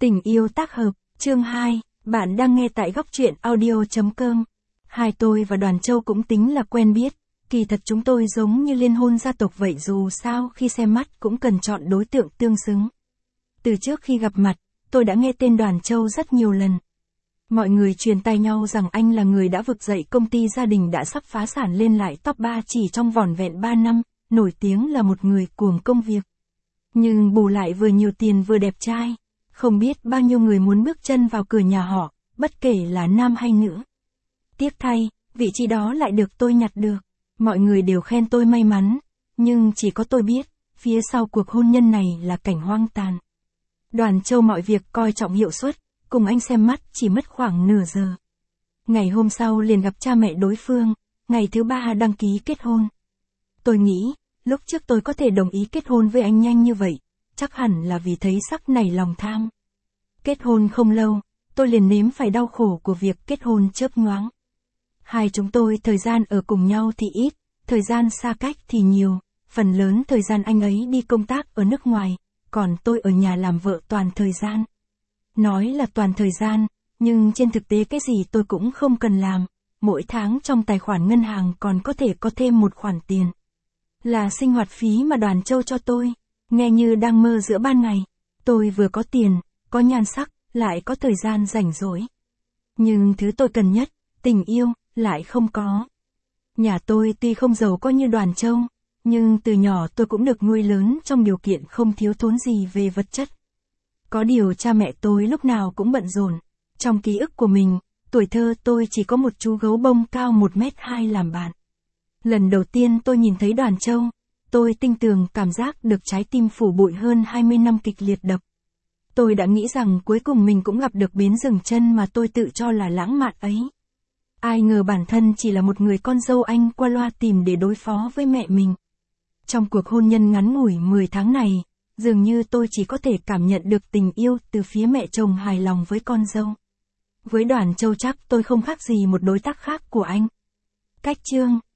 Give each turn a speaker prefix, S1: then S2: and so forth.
S1: Tình yêu tác hợp, chương 2, bạn đang nghe tại góc truyện audio.com. Hai tôi và Đoàn Châu cũng tính là quen biết, kỳ thật chúng tôi giống như liên hôn gia tộc vậy, dù sao khi xem mắt cũng cần chọn đối tượng tương xứng. Từ trước khi gặp mặt, tôi đã nghe tên Đoàn Châu rất nhiều lần. Mọi người truyền tai nhau rằng anh là người đã vực dậy công ty gia đình đã sắp phá sản lên lại top 3 chỉ trong vỏn vẹn 3 năm, nổi tiếng là một người cuồng công việc. Nhưng bù lại vừa nhiều tiền vừa đẹp trai. Không biết bao nhiêu người muốn bước chân vào cửa nhà họ, bất kể là nam hay nữ. Tiếc thay, vị trí đó lại được tôi nhặt được. Mọi người đều khen tôi may mắn, nhưng chỉ có tôi biết, phía sau cuộc hôn nhân này là cảnh hoang tàn. Đoàn Châu mọi việc coi trọng hiệu suất, cùng anh xem mắt chỉ mất khoảng nửa giờ. Ngày hôm sau liền gặp cha mẹ đối phương, ngày thứ 3 đăng ký kết hôn. Tôi nghĩ, lúc trước tôi có thể đồng ý kết hôn với anh nhanh như vậy, chắc hẳn là vì thấy sắc nảy lòng tham. Kết hôn không lâu, tôi liền nếm phải đau khổ của việc kết hôn chớp nhoáng. Hai chúng tôi thời gian ở cùng nhau thì ít, thời gian xa cách thì nhiều, phần lớn thời gian anh ấy đi công tác ở nước ngoài, còn tôi ở nhà làm vợ toàn thời gian. Nói là toàn thời gian, nhưng trên thực tế cái gì tôi cũng không cần làm, mỗi tháng trong tài khoản ngân hàng còn có thể có thêm một khoản tiền. Là sinh hoạt phí mà Đoàn Châu cho tôi. Nghe như đang mơ giữa ban ngày, tôi vừa có tiền, có nhan sắc, lại có thời gian rảnh rỗi. Nhưng thứ tôi cần nhất, tình yêu, lại không có. Nhà tôi tuy không giàu có như Đoàn Châu, nhưng từ nhỏ tôi cũng được nuôi lớn trong điều kiện không thiếu thốn gì về vật chất. Có điều cha mẹ tôi lúc nào cũng bận rộn. Trong ký ức của mình, tuổi thơ tôi chỉ có một chú gấu bông cao 1m2 làm bạn. Lần đầu tiên tôi nhìn thấy Đoàn Châu, tôi tinh tường cảm giác được trái tim phủ bụi hơn 20 năm kịch liệt đập. Tôi đã nghĩ rằng cuối cùng mình cũng gặp được bến dừng chân mà tôi tự cho là lãng mạn ấy. Ai ngờ bản thân chỉ là một người con dâu anh qua loa tìm để đối phó với mẹ mình. Trong cuộc hôn nhân ngắn ngủi 10 tháng này, dường như tôi chỉ có thể cảm nhận được tình yêu từ phía mẹ chồng hài lòng với con dâu. Với Đoàn Châu chắc tôi không khác gì một đối tác khác của anh. Cách chương